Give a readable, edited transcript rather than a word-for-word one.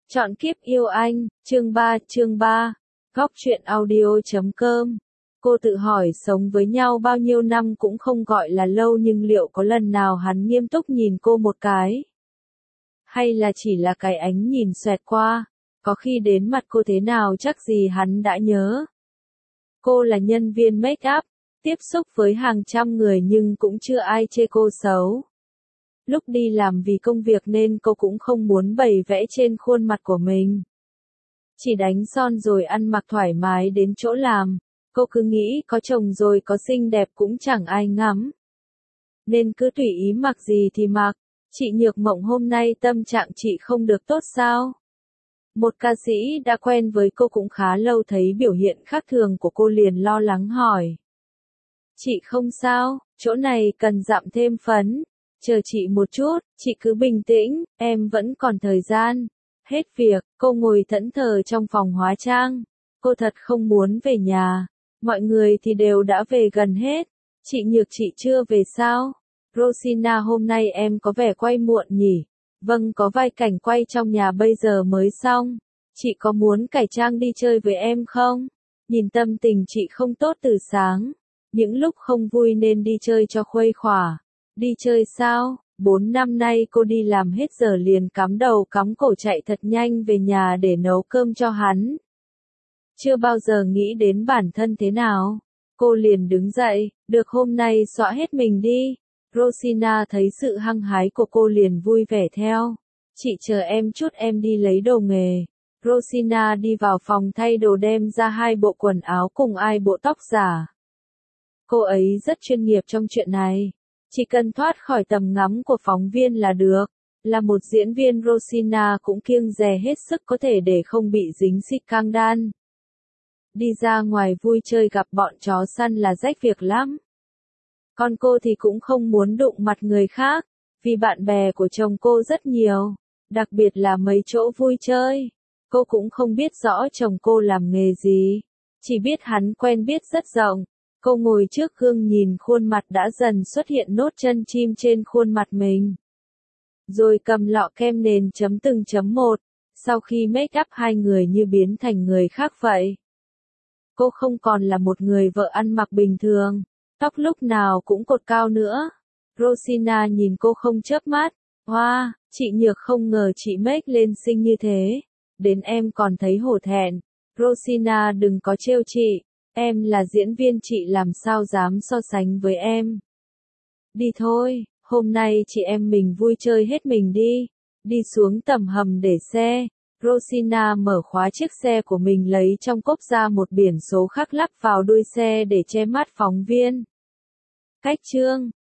Chọn kiếp yêu anh, chương 3, Góc truyện audio.com. Cô tự hỏi sống với nhau bao nhiêu năm cũng không gọi là lâu nhưng liệu có lần nào hắn nghiêm túc nhìn cô một cái? Hay là chỉ là cái ánh nhìn xoẹt qua, có khi đến mặt cô thế nào chắc gì hắn đã nhớ. Cô là nhân viên make up, tiếp xúc với hàng trăm người nhưng cũng chưa ai chê cô xấu. Lúc đi làm vì công việc nên cô cũng không muốn bày vẽ trên khuôn mặt của mình. Chỉ đánh son rồi ăn mặc thoải mái đến chỗ làm, cô cứ nghĩ có chồng rồi có xinh đẹp cũng chẳng ai ngắm. Nên cứ tùy ý mặc gì thì mặc. Chị Nhược Mộng hôm nay tâm trạng chị không được tốt sao? Một ca sĩ đã quen với cô cũng khá lâu thấy biểu hiện khác thường của cô liền lo lắng hỏi. Chị không sao, chỗ này cần dặm thêm phấn. Chờ chị một chút, chị cứ bình tĩnh, em vẫn còn thời gian. Hết việc, cô ngồi thẫn thờ trong phòng hóa trang. Cô thật không muốn về nhà. Mọi người thì đều đã về gần hết. Chị Nhược chị chưa về sao? Rosina hôm nay em có vẻ quay muộn nhỉ? Vâng, có vài cảnh quay trong nhà bây giờ mới xong. Chị có muốn cải trang đi chơi với em không? Nhìn tâm tình chị không tốt từ sáng. Những lúc không vui nên đi chơi cho khuây khỏa. Đi chơi sao? 4 năm nay cô đi làm hết giờ liền cắm đầu cắm cổ chạy thật nhanh về nhà để nấu cơm cho hắn. Chưa bao giờ nghĩ đến bản thân thế nào. Cô liền đứng dậy, được hôm nay xõa hết mình đi. Rosina thấy sự hăng hái của cô liền vui vẻ theo. Chị chờ em chút em đi lấy đồ nghề. Rosina đi vào phòng thay đồ đem ra 2 bộ quần áo cùng 2 bộ tóc giả. Cô ấy rất chuyên nghiệp trong chuyện này. Chỉ cần thoát khỏi tầm ngắm của phóng viên là được. Là một diễn viên Rosina cũng kiêng dè hết sức có thể để không bị dính scandal. Đi ra ngoài vui chơi gặp bọn chó săn là rách việc lắm. Còn cô thì cũng không muốn đụng mặt người khác, vì bạn bè của chồng cô rất nhiều, đặc biệt là mấy chỗ vui chơi. Cô cũng không biết rõ chồng cô làm nghề gì, chỉ biết hắn quen biết rất rộng. Cô ngồi trước gương nhìn khuôn mặt đã dần xuất hiện nốt chân chim trên khuôn mặt mình. Rồi cầm lọ kem nền chấm từng chấm một, sau khi make up hai người như biến thành người khác vậy. Cô không còn là một người vợ ăn mặc bình thường, tóc lúc nào cũng cột cao nữa. Rosina nhìn cô không chớp mắt. Hoa, chị Nhược không ngờ chị make lên xinh như thế. Đến em còn thấy hổ thẹn. Rosina đừng có trêu chị. Em là diễn viên chị làm sao dám so sánh với em. Đi thôi, hôm nay chị em mình vui chơi hết mình đi. Đi xuống tầm hầm để xe. Rosina mở khóa chiếc xe của mình lấy trong cốp ra một biển số khác lắp vào đuôi xe để che mắt phóng viên. Cách chương